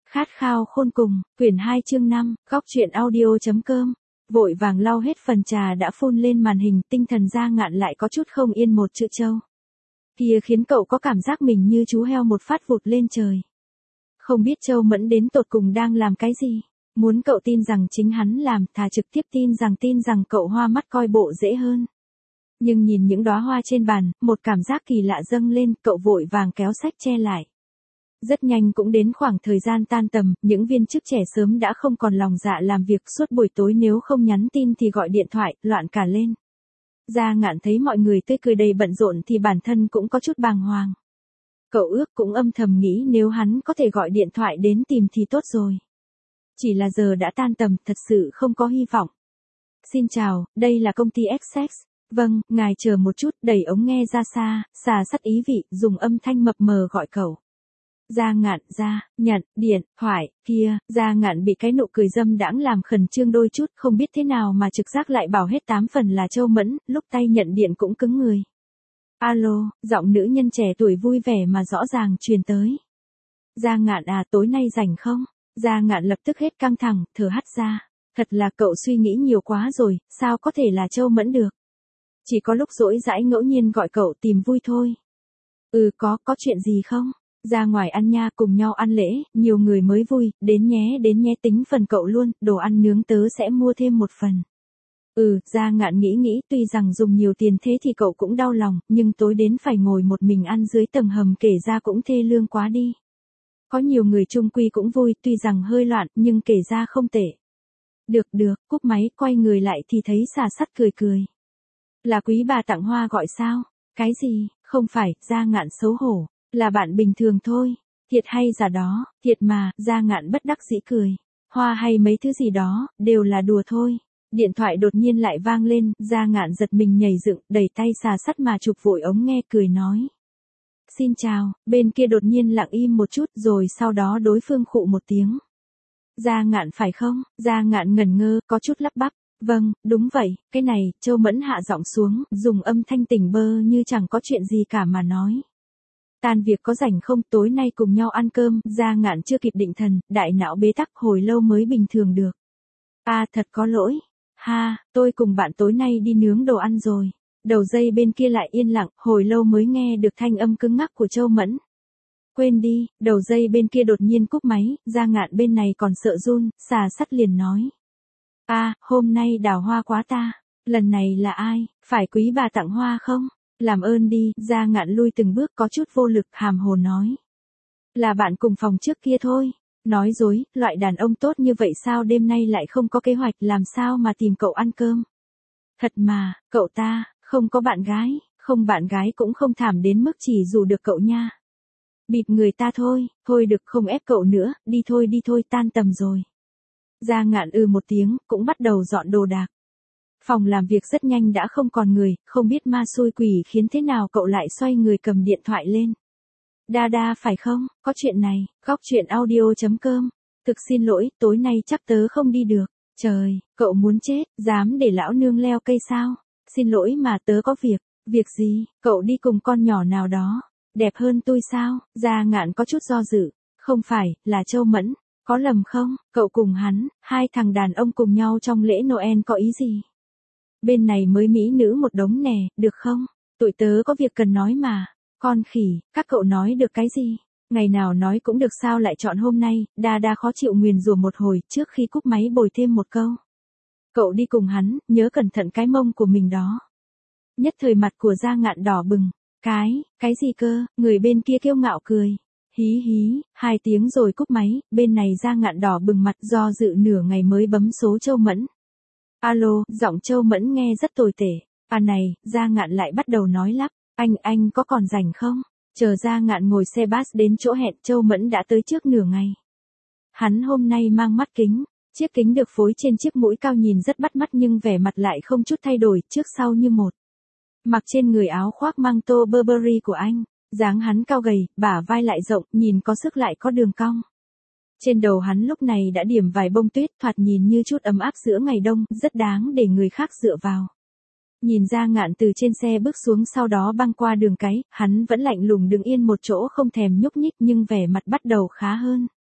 Khát khao khôn cùng, quyển 2 chương 5, góc truyện audio.com. Vội vàng lau hết phần trà đã phun lên màn hình, tinh thần Gia Ngạn lại có chút không yên một chữ Châu. Kia khiến cậu có cảm giác mình như chú heo một phát vụt lên trời. Không biết Châu Mẫn đến tột cùng đang làm cái gì, muốn cậu tin rằng chính hắn làm, thà trực tiếp tin rằng cậu hoa mắt coi bộ dễ hơn. Nhưng nhìn những đóa hoa trên bàn, một cảm giác kỳ lạ dâng lên, cậu vội vàng kéo sách che lại. Rất nhanh cũng đến khoảng thời gian tan tầm, những viên chức trẻ sớm đã không còn lòng dạ làm việc, suốt buổi tối nếu không nhắn tin thì gọi điện thoại, loạn cả lên. Gia Ngạn thấy mọi người tươi cười đầy bận rộn thì bản thân cũng có chút bàng hoàng. Cậu ước cũng âm thầm nghĩ nếu hắn có thể gọi điện thoại đến tìm thì tốt rồi. Chỉ là giờ đã tan tầm, thật sự không có hy vọng. Xin chào, đây là công ty Essex. Vâng, ngài chờ một chút, đẩy ống nghe ra xa, xà sắt ý vị, dùng âm thanh mập mờ gọi cậu. Gia Ngạn nhận điện thoại kia, Gia Ngạn bị cái nụ cười dâm đãng làm khẩn trương đôi chút, không biết thế nào mà trực giác lại bảo hết 8 phần là Châu Mẫn, lúc tay nhận điện cũng cứng người. Alo, giọng nữ nhân trẻ tuổi vui vẻ mà rõ ràng truyền tới. Gia Ngạn à, tối nay rảnh không? Gia Ngạn lập tức hết căng thẳng, thở hắt ra. Thật là cậu suy nghĩ nhiều quá rồi, sao có thể là Châu Mẫn được? Chỉ có lúc rỗi rãi ngẫu nhiên gọi cậu tìm vui thôi. Có chuyện gì không? Ra ngoài ăn nha, cùng nhau ăn lễ, nhiều người mới vui, đến nhé tính phần cậu luôn, đồ ăn nướng tớ sẽ mua thêm một phần. Gia Ngạn nghĩ tuy rằng dùng nhiều tiền thế thì cậu cũng đau lòng, nhưng tối đến phải ngồi một mình ăn dưới tầng hầm kể ra cũng thê lương quá đi. Có nhiều người chung quy cũng vui, tuy rằng hơi loạn, nhưng kể ra không tệ. Được, cúp máy, quay người lại thì thấy xà sắt cười. Là quý bà tặng hoa gọi sao? Cái gì? Không phải, Gia Ngạn xấu hổ. Là bạn bình thường thôi. Thiệt hay giả đó, thiệt mà, Gia Ngạn bất đắc dĩ cười. Hoa hay mấy thứ gì đó, đều là đùa thôi. Điện thoại đột nhiên lại vang lên, Gia Ngạn giật mình nhảy dựng, đẩy tay xà sắt mà chụp vội ống nghe, cười nói. Xin chào, bên kia đột nhiên lặng im một chút rồi sau đó đối phương khụ một tiếng. Gia Ngạn phải không? Gia Ngạn ngẩn ngơ, có chút lắp bắp. Vâng, đúng vậy, cái này, Châu Mẫn hạ giọng xuống, dùng âm thanh tỉnh bơ như chẳng có chuyện gì cả mà nói. Tan việc có rảnh không, tối nay cùng nhau ăn cơm, Gia Ngạn chưa kịp định thần, đại não bế tắc hồi lâu mới bình thường được. Thật có lỗi. Tôi cùng bạn tối nay đi nướng đồ ăn rồi. Đầu dây bên kia lại yên lặng, hồi lâu mới nghe được thanh âm cứng ngắc của Châu Mẫn. Quên đi, đầu dây bên kia đột nhiên cúp máy, Gia Ngạn bên này còn sợ run, xà sắt liền nói. Hôm nay đào hoa quá ta. Lần này là ai, phải quý bà tặng hoa không? Làm ơn đi, Gia Ngạn lui từng bước có chút vô lực, hàm hồ nói. Là bạn cùng phòng trước kia thôi. Nói dối, loại đàn ông tốt như vậy sao đêm nay lại không có kế hoạch, làm sao mà tìm cậu ăn cơm? Thật mà, cậu ta, không có bạn gái, không bạn gái cũng không thảm đến mức chỉ rủ được cậu nha. Bịp người ta thôi được không ép cậu nữa, đi thôi, tan tầm rồi. Gia Ngạn một tiếng, cũng bắt đầu dọn đồ đạc. Phòng làm việc rất nhanh đã không còn người, không biết ma xui quỷ khiến thế nào cậu lại xoay người cầm điện thoại lên. Đa phải không, có chuyện này, góc truyện audio.com. Thực xin lỗi, tối nay chắc tớ không đi được. Trời, cậu muốn chết, dám để lão nương leo cây sao? Xin lỗi mà tớ có việc. Việc gì, cậu đi cùng con nhỏ nào đó. Đẹp hơn tôi sao? Gia Ngạn có chút do dự. Không phải, là Châu Mẫn. Có lầm không, cậu cùng hắn, hai thằng đàn ông cùng nhau trong lễ Noel có ý gì? Bên này mới mỹ nữ một đống nè, được không? Tụi tớ có việc cần nói mà. Con khỉ, các cậu nói được cái gì? Ngày nào nói cũng được sao lại chọn hôm nay? Đa khó chịu nguyền rủa một hồi trước khi cúp máy bồi thêm một câu. Cậu đi cùng hắn, nhớ cẩn thận cái mông của mình đó. Nhất thời mặt của Gia Ngạn đỏ bừng. Cái gì cơ? Người bên kia kiêu ngạo cười. Hí, 2 tiếng rồi cúp máy, bên này Gia Ngạn đỏ bừng mặt do dự nửa ngày mới bấm số Châu Mẫn. Alo, giọng Châu Mẫn nghe rất tồi tệ. Này, Gia Ngạn lại bắt đầu nói lắp. Anh có còn rảnh không? Chờ Gia Ngạn ngồi xe bus đến chỗ hẹn, Châu Mẫn đã tới trước nửa ngày. Hắn hôm nay mang mắt kính. Chiếc kính được phối trên chiếc mũi cao nhìn rất bắt mắt nhưng vẻ mặt lại không chút thay đổi, trước sau như một. Mặc trên người áo khoác mang tô Burberry của anh. Dáng hắn cao gầy, bả vai lại rộng, nhìn có sức lại có đường cong. Trên đầu hắn lúc này đã điểm vài bông tuyết, thoạt nhìn như chút ấm áp giữa ngày đông, rất đáng để người khác dựa vào. Nhìn Gia Ngạn từ trên xe bước xuống sau đó băng qua đường cái, hắn vẫn lạnh lùng đứng yên một chỗ không thèm nhúc nhích nhưng vẻ mặt bắt đầu khá hơn.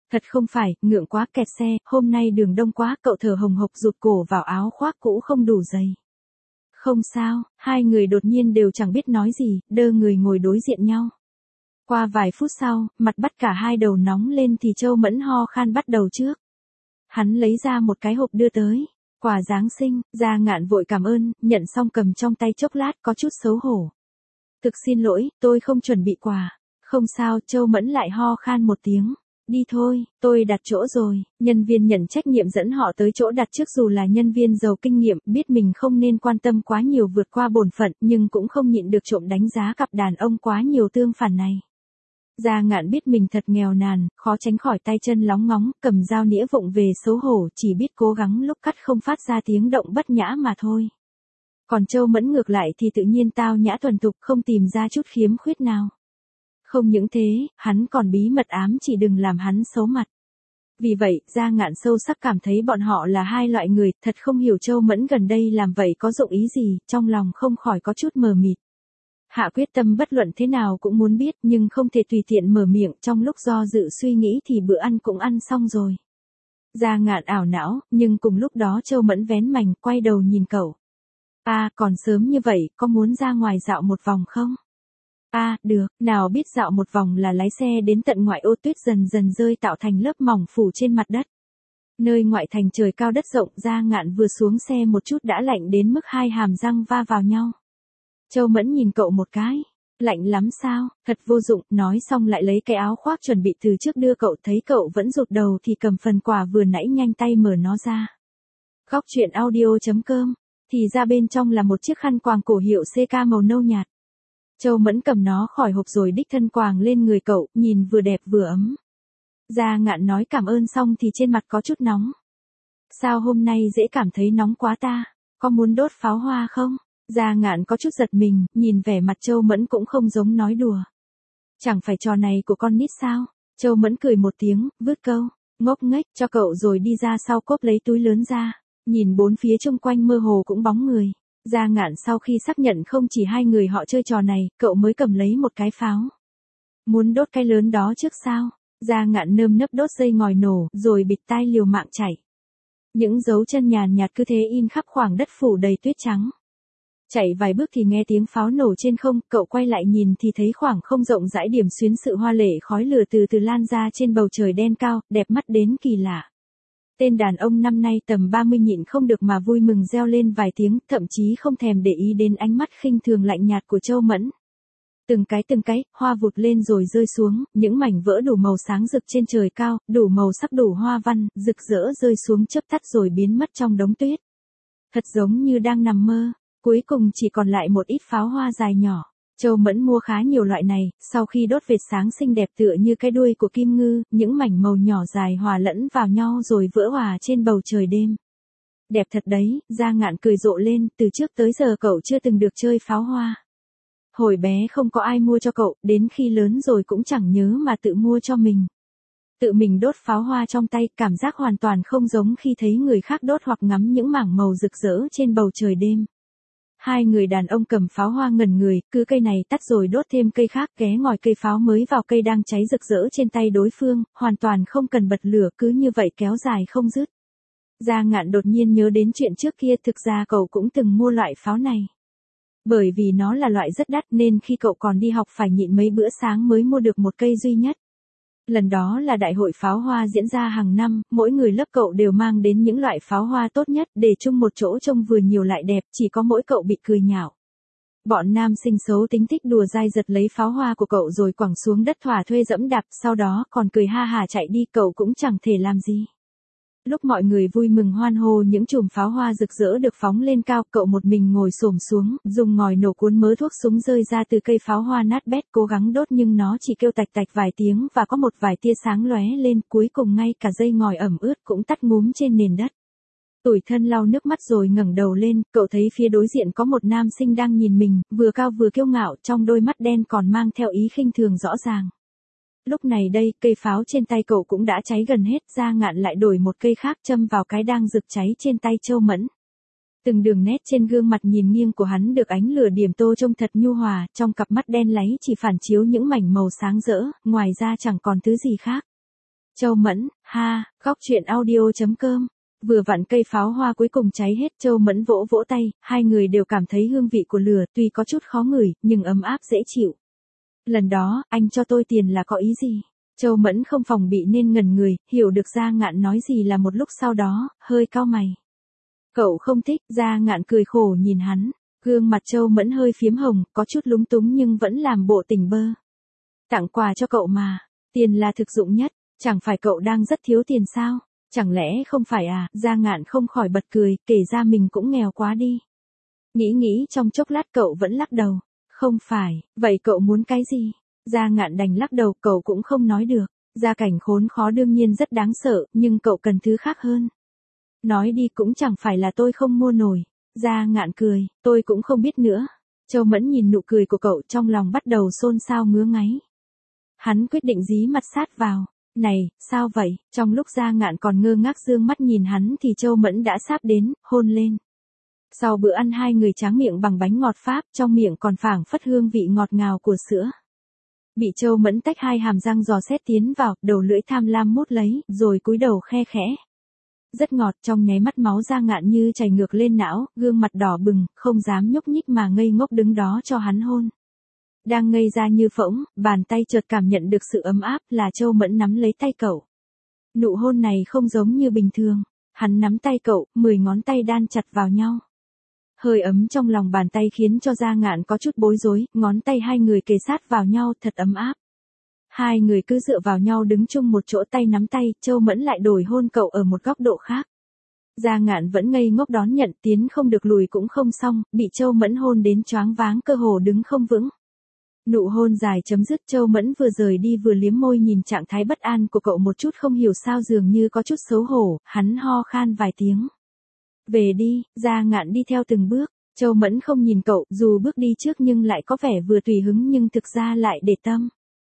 Thật không phải, ngượng quá kẹt xe, hôm nay đường đông quá, cậu thở hồng hộc rụt cổ vào áo khoác cũ không đủ dày. Không sao, hai người đột nhiên đều chẳng biết nói gì, đơ người ngồi đối diện nhau. Qua vài phút sau, mặt bắt cả hai đầu nóng lên thì Châu Mẫn ho khan bắt đầu trước. Hắn lấy ra một cái hộp đưa tới. Quà Giáng sinh, Gia Ngạn vội cảm ơn, nhận xong cầm trong tay chốc lát có chút xấu hổ. Thực xin lỗi, tôi không chuẩn bị quà. Không sao, Châu Mẫn lại ho khan một tiếng. Đi thôi, tôi đặt chỗ rồi. Nhân viên nhận trách nhiệm dẫn họ tới chỗ đặt trước, dù là nhân viên giàu kinh nghiệm, biết mình không nên quan tâm quá nhiều vượt qua bổn phận, nhưng cũng không nhịn được trộm đánh giá cặp đàn ông quá nhiều tương phản này. Gia Ngạn biết mình thật nghèo nàn, khó tránh khỏi tay chân lóng ngóng, cầm dao nĩa vụng về xấu hổ, chỉ biết cố gắng lúc cắt không phát ra tiếng động bất nhã mà thôi. Còn Châu Mẫn ngược lại thì tự nhiên tao nhã thuần thục, không tìm ra chút khiếm khuyết nào. Không những thế, hắn còn bí mật ám chỉ đừng làm hắn xấu mặt. Vì vậy, Gia Ngạn sâu sắc cảm thấy bọn họ là hai loại người, thật không hiểu Châu Mẫn gần đây làm vậy có dụng ý gì, trong lòng không khỏi có chút mờ mịt. Hạ quyết tâm bất luận thế nào cũng muốn biết, nhưng không thể tùy tiện mở miệng, trong lúc do dự suy nghĩ thì bữa ăn cũng ăn xong rồi. Gia Ngạn ảo não, nhưng cùng lúc đó Châu Mẫn vén mành, quay đầu nhìn cậu. Còn sớm như vậy, có muốn ra ngoài dạo một vòng không? Được, nào biết dạo một vòng là lái xe đến tận ngoại ô, tuyết dần dần rơi tạo thành lớp mỏng phủ trên mặt đất. Nơi ngoại thành trời cao đất rộng, Gia Ngạn vừa xuống xe một chút đã lạnh đến mức hai hàm răng va vào nhau. Châu Mẫn nhìn cậu một cái. Lạnh lắm sao, thật vô dụng, nói xong lại lấy cái áo khoác chuẩn bị từ trước đưa cậu, thấy cậu vẫn rụt đầu thì cầm phần quà vừa nãy nhanh tay mở nó ra. Góc truyện audio.com, thì ra bên trong là một chiếc khăn quàng cổ hiệu CK màu nâu nhạt. Châu Mẫn cầm nó khỏi hộp rồi đích thân quàng lên người cậu, nhìn vừa đẹp vừa ấm. Gia Ngạn nói cảm ơn xong thì trên mặt có chút nóng. Sao hôm nay dễ cảm thấy nóng quá ta, có muốn đốt pháo hoa không? Gia Ngạn có chút giật mình, nhìn vẻ mặt Châu Mẫn cũng không giống nói đùa. Chẳng phải trò này của con nít sao? Châu Mẫn cười một tiếng, vứt câu, ngốc nghếch cho cậu rồi đi ra sau cốp lấy túi lớn ra, nhìn bốn phía xung quanh mơ hồ cũng bóng người. Gia Ngạn sau khi xác nhận không chỉ hai người họ chơi trò này, cậu mới cầm lấy một cái pháo. Muốn đốt cái lớn đó trước sao? Gia Ngạn nơm nớp đốt dây ngòi nổ, rồi bịt tai liều mạng chạy. Những dấu chân nhàn nhạt cứ thế in khắp khoảng đất phủ đầy tuyết trắng. Chạy vài bước thì nghe tiếng pháo nổ trên không, cậu quay lại nhìn thì thấy khoảng không rộng rãi điểm xuyến sự hoa lệ khói lửa từ từ lan ra trên bầu trời đen cao, đẹp mắt đến kỳ lạ. Tên đàn ông năm nay tầm 30 nhịn không được mà vui mừng reo lên vài tiếng, thậm chí không thèm để ý đến ánh mắt khinh thường lạnh nhạt của Châu Mẫn. Từng cái, hoa vụt lên rồi rơi xuống, những mảnh vỡ đủ màu sáng rực trên trời cao, đủ màu sắc đủ hoa văn, rực rỡ rơi xuống chớp tắt rồi biến mất trong đống tuyết. Thật giống như đang nằm mơ. Cuối cùng chỉ còn lại một ít pháo hoa dài nhỏ. Châu Mẫn mua khá nhiều loại này, sau khi đốt vệt sáng xinh đẹp tựa như cái đuôi của kim ngư, những mảnh màu nhỏ dài hòa lẫn vào nhau rồi vỡ hòa trên bầu trời đêm. Đẹp thật đấy, Gia Ngạn cười rộ lên, từ trước tới giờ cậu chưa từng được chơi pháo hoa. Hồi bé không có ai mua cho cậu, đến khi lớn rồi cũng chẳng nhớ mà tự mua cho mình. Tự mình đốt pháo hoa trong tay, cảm giác hoàn toàn không giống khi thấy người khác đốt hoặc ngắm những mảng màu rực rỡ trên bầu trời đêm. Hai người đàn ông cầm pháo hoa ngẩn người, cứ cây này tắt rồi đốt thêm cây khác, ghé ngòi cây pháo mới vào cây đang cháy rực rỡ trên tay đối phương, hoàn toàn không cần bật lửa, cứ như vậy kéo dài không dứt. Gia Ngạn đột nhiên nhớ đến chuyện trước kia, thực ra cậu cũng từng mua loại pháo này. Bởi vì nó là loại rất đắt nên khi cậu còn đi học phải nhịn mấy bữa sáng mới mua được một cây duy nhất. Lần đó là đại hội pháo hoa diễn ra hàng năm, mỗi người lớp cậu đều mang đến những loại pháo hoa tốt nhất để chung một chỗ trông vừa nhiều lại đẹp, chỉ có mỗi cậu bị cười nhạo. Bọn nam sinh xấu tính thích đùa dai giật lấy pháo hoa của cậu rồi quẳng xuống đất thỏa thuê dẫm đạp, sau đó còn cười ha hả chạy đi, cậu cũng chẳng thể làm gì. Lúc mọi người vui mừng hoan hô những chùm pháo hoa rực rỡ được phóng lên cao, cậu một mình ngồi xổm xuống, dùng ngòi nổ cuốn mớ thuốc súng rơi ra từ cây pháo hoa nát bét, cố gắng đốt nhưng nó chỉ kêu tạch tạch vài tiếng và có một vài tia sáng lóe lên, cuối cùng ngay cả dây ngòi ẩm ướt cũng tắt ngúm trên nền đất. Tủi thân lau nước mắt rồi ngẩng đầu lên, cậu thấy phía đối diện có một nam sinh đang nhìn mình, vừa cao vừa kiêu ngạo, trong đôi mắt đen còn mang theo ý khinh thường rõ ràng. Lúc này đây, cây pháo trên tay cậu cũng đã cháy gần hết, Gia Ngạn lại đổi một cây khác châm vào cái đang rực cháy trên tay Châu Mẫn. Từng đường nét trên gương mặt nhìn nghiêng của hắn được ánh lửa điểm tô trông thật nhu hòa, trong cặp mắt đen láy chỉ phản chiếu những mảnh màu sáng rỡ, ngoài ra chẳng còn thứ gì khác. Châu Mẫn, ha, góc truyện audio.com. Vừa vặn cây pháo hoa cuối cùng cháy hết, Châu Mẫn vỗ vỗ tay, hai người đều cảm thấy hương vị của lửa tuy có chút khó ngửi, nhưng ấm áp dễ chịu. Lần đó, anh cho tôi tiền là có ý gì? Châu Mẫn không phòng bị nên ngẩn người, hiểu được Gia Ngạn nói gì là một lúc sau đó, hơi cau mày. Cậu không thích, Gia Ngạn cười khổ nhìn hắn, gương mặt Châu Mẫn hơi phiếm hồng, có chút lúng túng nhưng vẫn làm bộ tỉnh bơ. Tặng quà cho cậu mà, tiền là thực dụng nhất, chẳng phải cậu đang rất thiếu tiền sao? Chẳng lẽ không phải à? Gia Ngạn không khỏi bật cười, kể ra mình cũng nghèo quá đi. Nghĩ trong chốc lát cậu vẫn lắc đầu. Không phải, vậy cậu muốn cái gì? Gia Ngạn đành lắc đầu, cậu cũng không nói được. Gia cảnh khốn khó đương nhiên rất đáng sợ, nhưng cậu cần thứ khác hơn. Nói đi cũng chẳng phải là tôi không mua nổi. Gia Ngạn cười, tôi cũng không biết nữa. Châu Mẫn nhìn nụ cười của cậu trong lòng bắt đầu xôn xao ngứa ngáy. Hắn quyết định dí mặt sát vào. Này, sao vậy? Trong lúc Gia Ngạn còn ngơ ngác dương mắt nhìn hắn thì Châu Mẫn đã sáp đến, hôn lên. Sau bữa ăn hai người tráng miệng bằng bánh ngọt Pháp, trong miệng còn phảng phất hương vị ngọt ngào của sữa. Bị Châu Mẫn tách hai hàm răng dò xét tiến vào, đầu lưỡi tham lam mút lấy, rồi cúi đầu khe khẽ. Rất ngọt, trong nháy mắt máu Gia Ngạn như chảy ngược lên não, gương mặt đỏ bừng, không dám nhúc nhích mà ngây ngốc đứng đó cho hắn hôn. Đang ngây ra như phỗng, bàn tay chợt cảm nhận được sự ấm áp, là Châu Mẫn nắm lấy tay cậu. Nụ hôn này không giống như bình thường, hắn nắm tay cậu, 10 ngón tay đan chặt vào nhau. Hơi ấm trong lòng bàn tay khiến cho Gia Ngạn có chút bối rối, ngón tay hai người kề sát vào nhau thật ấm áp. Hai người cứ dựa vào nhau đứng chung một chỗ tay nắm tay, Châu Mẫn lại đổi hôn cậu ở một góc độ khác. Gia Ngạn vẫn ngây ngốc đón nhận, tiến không được lùi cũng không xong, bị Châu Mẫn hôn đến choáng váng cơ hồ đứng không vững. Nụ hôn dài chấm dứt, Châu Mẫn vừa rời đi vừa liếm môi nhìn trạng thái bất an của cậu một chút không hiểu sao dường như có chút xấu hổ, hắn ho khan vài tiếng. Về đi, Gia Ngạn đi theo từng bước, Châu Mẫn không nhìn cậu, dù bước đi trước nhưng lại có vẻ vừa tùy hứng nhưng thực ra lại để tâm.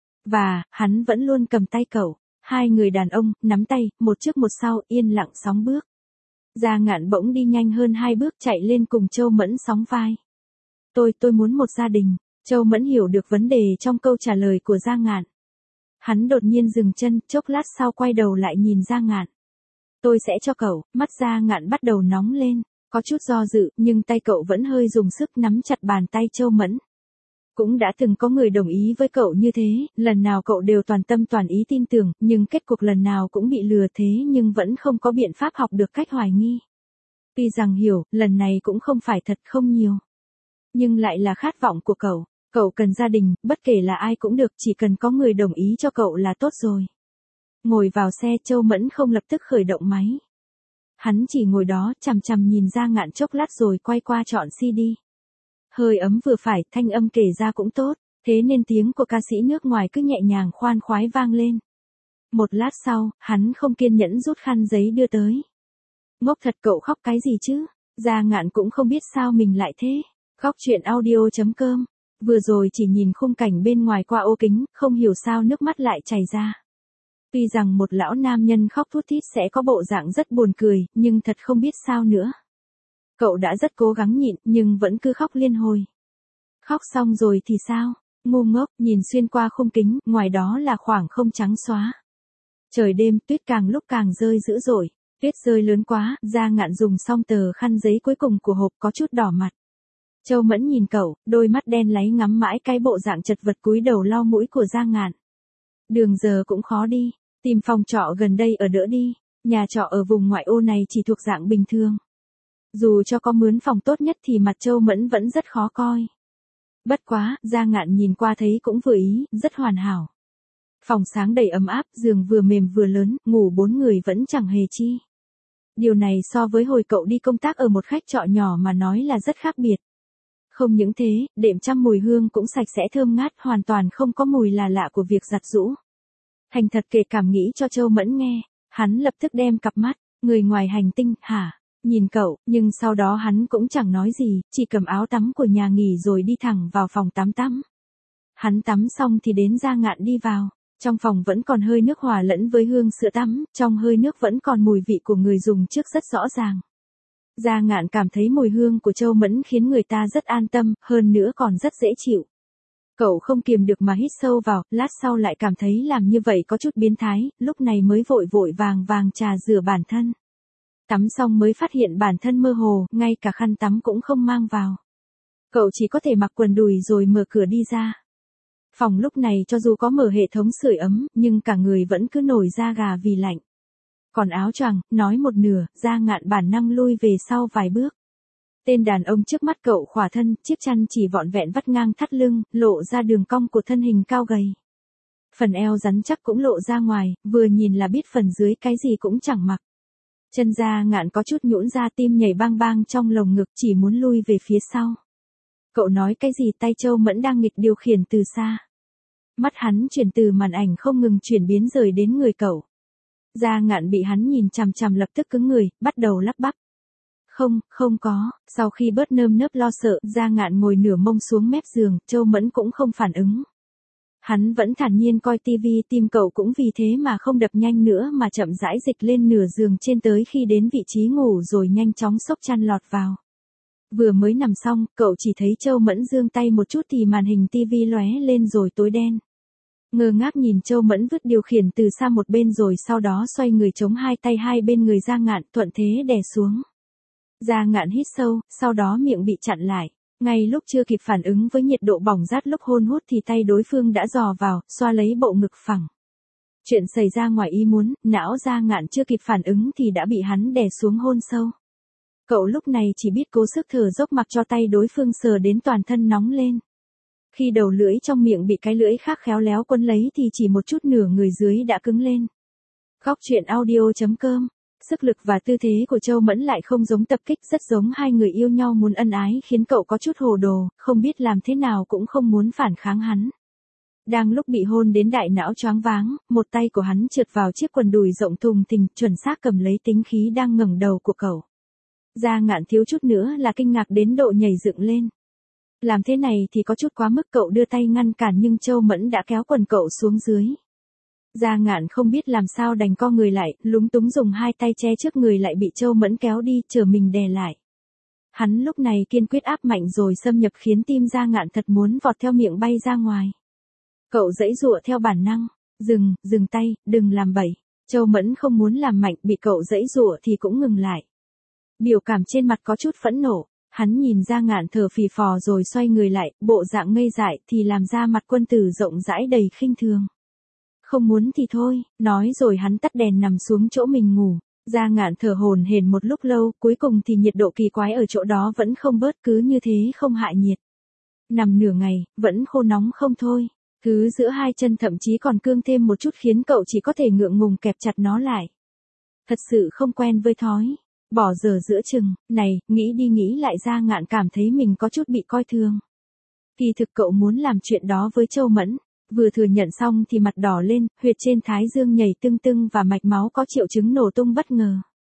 Và, hắn vẫn luôn cầm tay cậu, hai người đàn ông, nắm tay, một trước một sau, yên lặng sóng bước. Gia Ngạn bỗng đi nhanh hơn 2 bước chạy lên cùng Châu Mẫn sóng vai. Tôi muốn một gia đình. Châu Mẫn hiểu được vấn đề trong câu trả lời của Gia Ngạn. Hắn đột nhiên dừng chân, chốc lát sau quay đầu lại nhìn Gia Ngạn. Tôi sẽ cho cậu, mắt Gia Ngạn bắt đầu nóng lên, có chút do dự, nhưng tay cậu vẫn hơi dùng sức nắm chặt bàn tay Châu Mẫn. Cũng đã từng có người đồng ý với cậu như thế, lần nào cậu đều toàn tâm toàn ý tin tưởng, nhưng kết cuộc lần nào cũng bị lừa thế nhưng vẫn không có biện pháp học được cách hoài nghi. Tuy rằng hiểu, lần này cũng không phải thật không nhiều. Nhưng lại là khát vọng của cậu. Cậu cần gia đình, bất kể là ai cũng được, chỉ cần có người đồng ý cho cậu là tốt rồi. Ngồi vào xe, Châu Mẫn không lập tức khởi động máy. Hắn chỉ ngồi đó, chằm chằm nhìn Gia Ngạn chốc lát rồi quay qua chọn CD. Hơi ấm vừa phải, thanh âm kể ra cũng tốt, thế nên tiếng của ca sĩ nước ngoài cứ nhẹ nhàng khoan khoái vang lên. Một lát sau, hắn không kiên nhẫn rút khăn giấy đưa tới. Ngốc thật, cậu khóc cái gì chứ? Gia Ngạn cũng không biết sao mình lại thế. Góc truyện audio.com. Vừa rồi chỉ nhìn khung cảnh bên ngoài qua ô kính, không hiểu sao nước mắt lại chảy ra. Tuy rằng một lão nam nhân khóc thút thít sẽ có bộ dạng rất buồn cười, nhưng thật không biết sao nữa. Cậu đã rất cố gắng nhịn, nhưng vẫn cứ khóc liên hồi. Khóc xong rồi thì sao? Ngu ngốc, nhìn xuyên qua khung kính, ngoài đó là khoảng không trắng xóa. Trời đêm, tuyết càng lúc càng rơi dữ dội. Tuyết rơi lớn quá, Gia Ngạn dùng xong tờ khăn giấy cuối cùng của hộp có chút đỏ mặt. Châu Mẫn nhìn cậu, đôi mắt đen láy ngắm mãi cái bộ dạng chật vật cúi đầu lau mũi của Gia Ngạn. Đường giờ cũng khó đi, tìm phòng trọ gần đây ở đỡ đi, nhà trọ ở vùng ngoại ô này chỉ thuộc dạng bình thường. Dù cho có mướn phòng tốt nhất thì mặt Châu Mẫn vẫn rất khó coi. Bất quá, Gia Ngạn nhìn qua thấy cũng vừa ý, rất hoàn hảo. Phòng sáng đầy ấm áp, giường vừa mềm vừa lớn, ngủ 4 người vẫn chẳng hề chi. Điều này so với hồi cậu đi công tác ở một khách trọ nhỏ mà nói là rất khác biệt. Không những thế, đệm chăn mùi hương cũng sạch sẽ thơm ngát, hoàn toàn không có mùi là lạ của việc giặt giũ. Thành thật kể cảm nghĩ cho Châu Mẫn nghe, hắn lập tức đem cặp mắt, người ngoài hành tinh, hả? Nhìn cậu, nhưng sau đó hắn cũng chẳng nói gì, chỉ cầm áo tắm của nhà nghỉ rồi đi thẳng vào phòng tắm. Hắn tắm xong thì đến Gia Ngạn đi vào, trong phòng vẫn còn hơi nước hòa lẫn với hương sữa tắm, trong hơi nước vẫn còn mùi vị của người dùng trước rất rõ ràng. Gia Ngạn cảm thấy mùi hương của Châu Mẫn khiến người ta rất an tâm, hơn nữa còn rất dễ chịu. Cậu không kiềm được mà hít sâu vào, lát sau lại cảm thấy làm như vậy có chút biến thái, lúc này mới vội vội vàng vàng trà rửa bản thân. Tắm xong mới phát hiện bản thân mơ hồ, ngay cả khăn tắm cũng không mang vào. Cậu chỉ có thể mặc quần đùi rồi mở cửa đi ra. Phòng lúc này cho dù có mở hệ thống sưởi ấm, nhưng cả người vẫn cứ nổi da gà vì lạnh. Còn áo choàng, nói một nửa, Gia Ngạn bản năng lui về sau vài bước. Tên đàn ông trước mắt cậu khỏa thân, chiếc chăn chỉ vọn vẹn vắt ngang thắt lưng, lộ ra đường cong của thân hình cao gầy. Phần eo rắn chắc cũng lộ ra ngoài, vừa nhìn là biết phần dưới cái gì cũng chẳng mặc. Chân Gia Ngạn có chút nhũn ra, tim nhảy bang bang trong lồng ngực, chỉ muốn lui về phía sau. Cậu nói cái gì? Tay Châu Mẫn đang nghịch điều khiển từ xa. Mắt hắn chuyển từ màn ảnh không ngừng chuyển biến rời đến người cậu. Gia Ngạn bị hắn nhìn chằm chằm lập tức cứng người, bắt đầu lắp bắp. Không có. Sau khi bớt nơm nớp lo sợ, Gia Ngạn ngồi nửa mông xuống mép giường, Châu Mẫn cũng không phản ứng. Hắn vẫn thản nhiên coi tivi, tim cậu cũng vì thế mà không đập nhanh nữa mà chậm rãi dịch lên nửa giường trên, tới khi đến vị trí ngủ rồi nhanh chóng xốc chăn lọt vào. Vừa mới nằm xong, cậu chỉ thấy Châu Mẫn giương tay một chút thì màn hình tivi lóe lên rồi tối đen. Ngơ ngác nhìn Châu Mẫn vứt điều khiển từ xa một bên rồi sau đó xoay người chống hai tay hai bên người Gia Ngạn, thuận thế đè xuống. Gia Ngạn hít sâu, sau đó miệng bị chặn lại. Ngay lúc chưa kịp phản ứng với nhiệt độ bỏng rát lúc hôn hút thì tay đối phương đã dò vào, xoa lấy bộ ngực phẳng. Chuyện xảy ra ngoài ý muốn, não Gia Ngạn chưa kịp phản ứng thì đã bị hắn đè xuống hôn sâu. Cậu lúc này chỉ biết cố sức thở dốc mặc cho tay đối phương sờ đến toàn thân nóng lên. Khi đầu lưỡi trong miệng bị cái lưỡi khác khéo léo quấn lấy thì chỉ một chút nửa người dưới đã cứng lên. Góc truyện audio.com. Sức lực và tư thế của Châu Mẫn lại không giống tập kích, rất giống hai người yêu nhau muốn ân ái, khiến cậu có chút hồ đồ, không biết làm thế nào cũng không muốn phản kháng hắn. Đang lúc bị hôn đến đại não choáng váng, một tay của hắn trượt vào chiếc quần đùi rộng thùng thình, chuẩn xác cầm lấy tính khí đang ngẩng đầu của cậu. Gia Ngạn thiếu chút nữa là kinh ngạc đến độ nhảy dựng lên. Làm thế này thì có chút quá mức, cậu đưa tay ngăn cản nhưng Châu Mẫn đã kéo quần cậu xuống dưới. Gia Ngạn không biết làm sao đành co người lại, lúng túng dùng hai tay che trước người lại bị Châu Mẫn kéo đi, chờ mình đè lại. Hắn lúc này kiên quyết áp mạnh rồi xâm nhập khiến tim Gia Ngạn thật muốn vọt theo miệng bay ra ngoài. Cậu giãy giụa theo bản năng, dừng tay, đừng làm bậy. Châu Mẫn không muốn làm mạnh, bị cậu giãy giụa thì cũng ngừng lại. Biểu cảm trên mặt có chút phẫn nộ, hắn nhìn Gia Ngạn thở phì phò rồi xoay người lại, bộ dạng ngây dại thì làm ra mặt quân tử rộng rãi đầy khinh thường. Không muốn thì thôi, nói rồi hắn tắt đèn nằm xuống chỗ mình ngủ. Gia Ngạn thở hổn hển một lúc lâu, cuối cùng thì nhiệt độ kỳ quái ở chỗ đó vẫn không bớt, cứ như thế không hạ nhiệt. Nằm nửa ngày, vẫn khô nóng không thôi. Thứ giữa hai chân thậm chí còn cương thêm một chút khiến cậu chỉ có thể ngượng ngùng kẹp chặt nó lại. Thật sự không quen với thói. Bỏ giờ giữa chừng, này, nghĩ đi nghĩ lại Gia Ngạn cảm thấy mình có chút bị coi thường. Kỳ thực cậu muốn làm chuyện đó với Châu Mẫn. Vừa thừa nhận xong thì mặt đỏ lên, huyệt trên thái dương nhảy tưng tưng và mạch máu có triệu chứng nổ tung bất ngờ.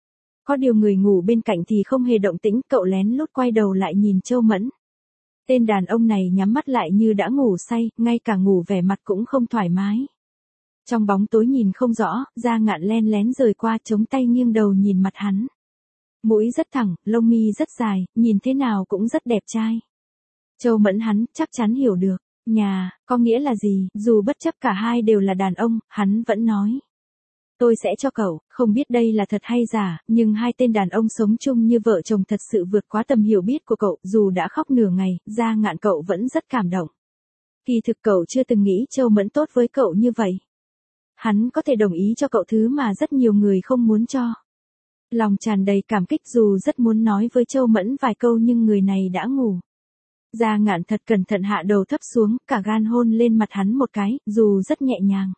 Có điều người ngủ bên cạnh thì không hề động tĩnh, cậu lén lút quay đầu lại nhìn Châu Mẫn. Tên đàn ông này nhắm mắt lại như đã ngủ say, ngay cả ngủ vẻ mặt cũng không thoải mái. Trong bóng tối nhìn không rõ, Gia Ngạn len lén rời qua, chống tay nghiêng đầu nhìn mặt hắn. Mũi rất thẳng, lông mi rất dài, nhìn thế nào cũng rất đẹp trai. Châu Mẫn hắn chắc chắn hiểu được. Nhà, có nghĩa là gì? Dù bất chấp cả hai đều là đàn ông, hắn vẫn nói. Tôi sẽ cho cậu, không biết đây là thật hay giả, nhưng hai tên đàn ông sống chung như vợ chồng thật sự vượt quá tầm hiểu biết của cậu, dù đã khóc nửa ngày, Gia Ngạn cậu vẫn rất cảm động. Kỳ thực cậu chưa từng nghĩ Châu Mẫn tốt với cậu như vậy. Hắn có thể đồng ý cho cậu thứ mà rất nhiều người không muốn cho. Lòng tràn đầy cảm kích dù rất muốn nói với Châu Mẫn vài câu nhưng người này đã ngủ. Gia Ngạn thật cẩn thận hạ đầu thấp xuống, cả gan hôn lên mặt hắn một cái, dù rất nhẹ nhàng.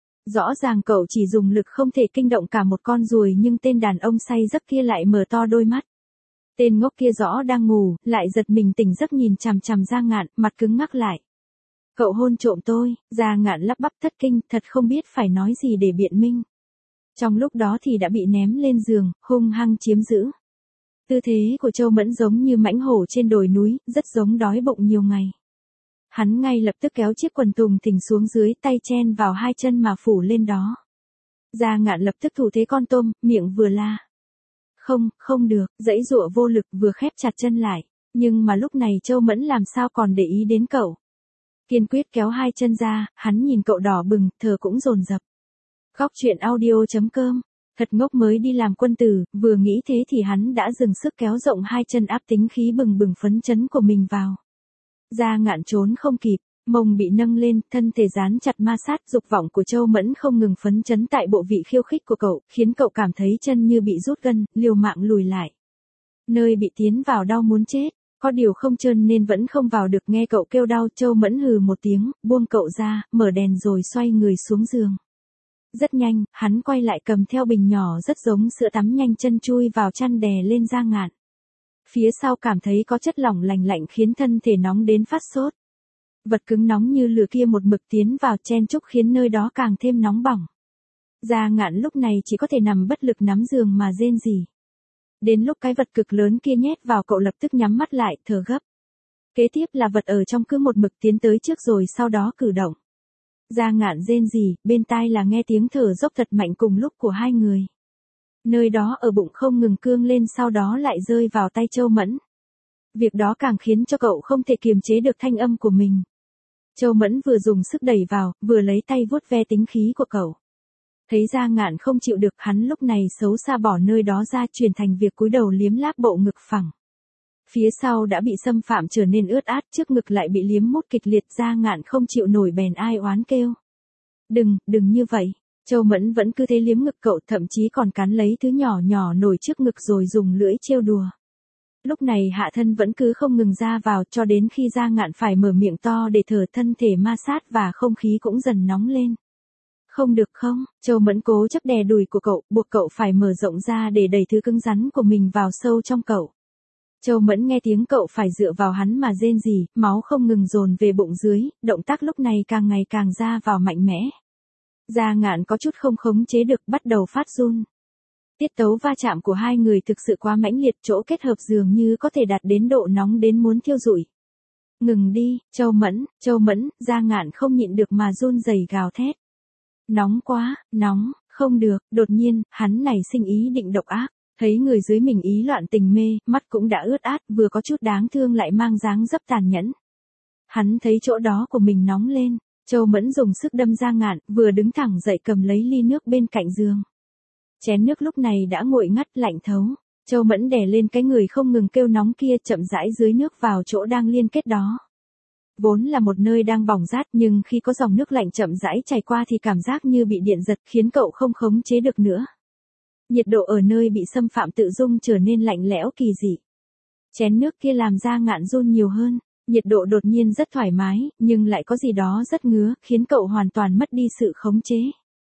Rõ ràng cậu chỉ dùng lực không thể kinh động cả một con ruồi nhưng tên đàn ông say giấc kia lại mở to đôi mắt. Tên ngốc kia rõ đang ngủ, lại giật mình tỉnh giấc nhìn chằm chằm Gia Ngạn, mặt cứng ngắc lại. Cậu hôn trộm tôi, Gia Ngạn lắp bắp thất kinh, thật không biết phải nói gì để biện minh. Trong lúc đó thì đã bị ném lên giường, hung hăng chiếm giữ. Tư thế của Châu Mẫn giống như mãnh hổ trên đồi núi, rất giống đói bụng nhiều ngày. Hắn ngay lập tức kéo chiếc quần thùng thình xuống dưới, tay chen vào hai chân mà phủ lên đó. Gia Ngạn lập tức thủ thế con tôm, miệng vừa la. Không được, giãy giụa vô lực vừa khép chặt chân lại. Nhưng mà lúc này Châu Mẫn làm sao còn để ý đến cậu. Kiên quyết kéo hai chân ra, hắn nhìn cậu đỏ bừng, thở cũng dồn dập. Góc chuyện audio.com. Thật ngốc, mới đi làm quân tử, vừa nghĩ thế thì hắn đã dừng sức kéo rộng hai chân áp tính khí bừng bừng phấn chấn của mình vào. Gia Ngạn trốn không kịp, mông bị nâng lên, thân thể dán chặt ma sát, dục vọng của Châu Mẫn không ngừng phấn chấn tại bộ vị khiêu khích của cậu, khiến cậu cảm thấy chân như bị rút gân, liều mạng lùi lại. Nơi bị tiến vào đau muốn chết, có điều không trơn nên vẫn không vào được. Nghe cậu kêu đau, Châu Mẫn hừ một tiếng, buông cậu ra, mở đèn rồi xoay người xuống giường. Rất nhanh, hắn quay lại cầm theo bình nhỏ rất giống sữa tắm, nhanh chân chui vào chăn đè lên Gia Ngạn. Phía sau cảm thấy có chất lỏng lành lạnh khiến thân thể nóng đến phát sốt. Vật cứng nóng như lửa kia một mực tiến vào chen chúc khiến nơi đó càng thêm nóng bỏng. Gia Ngạn lúc này chỉ có thể nằm bất lực nắm giường mà rên rỉ. Đến lúc cái vật cực lớn kia nhét vào, cậu lập tức nhắm mắt lại, thở gấp. Kế tiếp là vật ở trong cứ một mực tiến tới trước rồi sau đó cử động. Gia Ngạn rên rỉ, bên tai là nghe tiếng thở dốc thật mạnh cùng lúc của hai người. Nơi đó ở bụng không ngừng cương lên, sau đó lại rơi vào tay Châu Mẫn. Việc đó càng khiến cho cậu không thể kiềm chế được thanh âm của mình. Châu Mẫn vừa dùng sức đẩy vào, vừa lấy tay vuốt ve tính khí của cậu. Thấy Gia Ngạn không chịu được, hắn lúc này xấu xa bỏ nơi đó ra, chuyển thành việc cúi đầu liếm láp bộ ngực phẳng. Phía sau đã bị xâm phạm trở nên ướt át, trước ngực lại bị liếm mút kịch liệt. Gia Ngạn không chịu nổi bèn ai oán kêu. Đừng như vậy. Châu Mẫn vẫn cứ thế liếm ngực cậu, thậm chí còn cắn lấy thứ nhỏ nhỏ nổi trước ngực rồi dùng lưỡi trêu đùa. Lúc này hạ thân vẫn cứ không ngừng ra vào, cho đến khi Gia Ngạn phải mở miệng to để thở, thân thể ma sát và không khí cũng dần nóng lên. Không được không, Châu Mẫn cố chấp đè đùi của cậu, buộc cậu phải mở rộng ra để đẩy thứ cứng rắn của mình vào sâu trong cậu. Châu Mẫn nghe tiếng cậu phải dựa vào hắn mà rên rỉ, máu không ngừng dồn về bụng dưới, động tác lúc này càng ngày càng ra vào mạnh mẽ. Gia Ngạn có chút không khống chế được, bắt đầu phát run. Tiết tấu va chạm của hai người thực sự quá mãnh liệt, chỗ kết hợp dường như có thể đạt đến độ nóng đến muốn thiêu rụi. Ngừng đi, Châu Mẫn, Gia Ngạn không nhịn được mà run rẩy gào thét. Nóng quá, nóng, không được. Đột nhiên, hắn nảy sinh ý định độc ác. Thấy người dưới mình ý loạn tình mê, mắt cũng đã ướt át, vừa có chút đáng thương lại mang dáng dấp tàn nhẫn. Hắn thấy chỗ đó của mình nóng lên. Châu Mẫn dùng sức đâm Gia Ngạn, vừa đứng thẳng dậy cầm lấy ly nước bên cạnh giường. Chén nước lúc này đã nguội ngắt, lạnh thấu. Châu Mẫn đè lên cái người không ngừng kêu nóng kia, chậm rãi dưới nước vào chỗ đang liên kết đó. Vốn là một nơi đang bỏng rát, nhưng khi có dòng nước lạnh chậm rãi chảy qua thì cảm giác như bị điện giật, khiến cậu không khống chế được nữa. Nhiệt độ ở nơi bị xâm phạm tự dưng trở nên lạnh lẽo kỳ dị. Chén nước kia làm Gia Ngạn run nhiều hơn. Nhiệt độ đột nhiên rất thoải mái, nhưng lại có gì đó rất ngứa, khiến cậu hoàn toàn mất đi sự khống chế.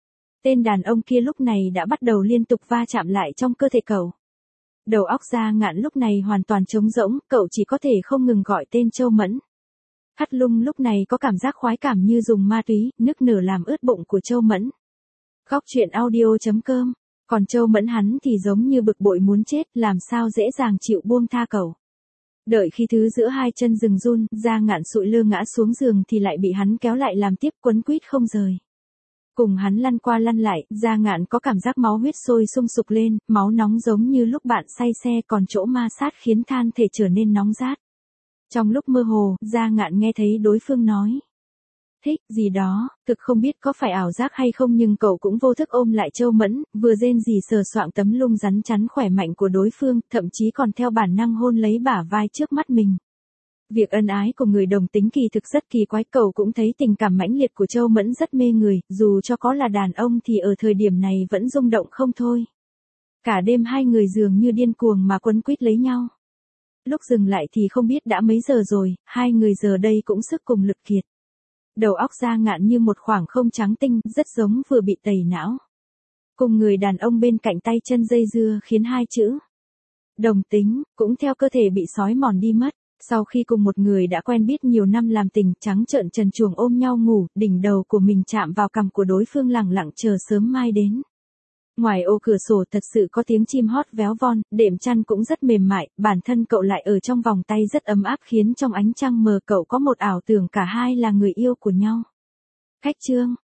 Tên đàn ông kia lúc này đã bắt đầu liên tục va chạm lại trong cơ thể cậu. Đầu óc Gia Ngạn lúc này hoàn toàn trống rỗng, cậu chỉ có thể không ngừng gọi tên Châu Mẫn. Hắt Lung lúc này có cảm giác khoái cảm như dùng ma túy, nức nở làm ướt bụng của Châu Mẫn. Góc chuyện audio.com. Còn Châu Mẫn hắn thì giống như bực bội muốn chết, làm sao dễ dàng chịu buông tha cậu. Đợi khi thứ giữa hai chân dừng run, Gia Ngạn sụi lơ ngã xuống giường thì lại bị hắn kéo lại làm tiếp, quấn quýt không rời. Cùng hắn lăn qua lăn lại, Gia Ngạn có cảm giác máu huyết sôi sung sục lên, máu nóng giống như lúc bạn say xe, còn chỗ ma sát khiến than thể trở nên nóng rát. Trong lúc mơ hồ, Gia Ngạn nghe thấy đối phương nói. Thích, gì đó, thực không biết có phải ảo giác hay không, nhưng cậu cũng vô thức ôm lại Châu Mẫn, vừa rên rỉ sờ soạng tấm lưng rắn chắn khỏe mạnh của đối phương, thậm chí còn theo bản năng hôn lấy bả vai trước mắt mình. Việc ân ái của người đồng tính kỳ thực rất kỳ quái, cậu cũng thấy tình cảm mãnh liệt của Châu Mẫn rất mê người, dù cho có là đàn ông thì ở thời điểm này vẫn rung động không thôi. Cả đêm hai người dường như điên cuồng mà quấn quýt lấy nhau. Lúc dừng lại thì không biết đã mấy giờ rồi, hai người giờ đây cũng sức cùng lực kiệt. Đầu óc Gia Ngạn như một khoảng không trắng tinh, rất giống vừa bị tẩy não. Cùng người đàn ông bên cạnh tay chân dây dưa khiến hai chữ đồng tính cũng theo cơ thể bị xói mòn đi mất. Sau khi cùng một người đã quen biết nhiều năm làm tình, trắng trợn trần truồng ôm nhau ngủ, đỉnh đầu của mình chạm vào cằm của đối phương, lẳng lặng chờ sớm mai đến. Ngoài ô cửa sổ thật sự có tiếng chim hót véo von, đệm chăn cũng rất mềm mại, bản thân cậu lại ở trong vòng tay rất ấm áp, khiến trong ánh trăng mờ cậu có một ảo tưởng cả hai là người yêu của nhau. Khách trương,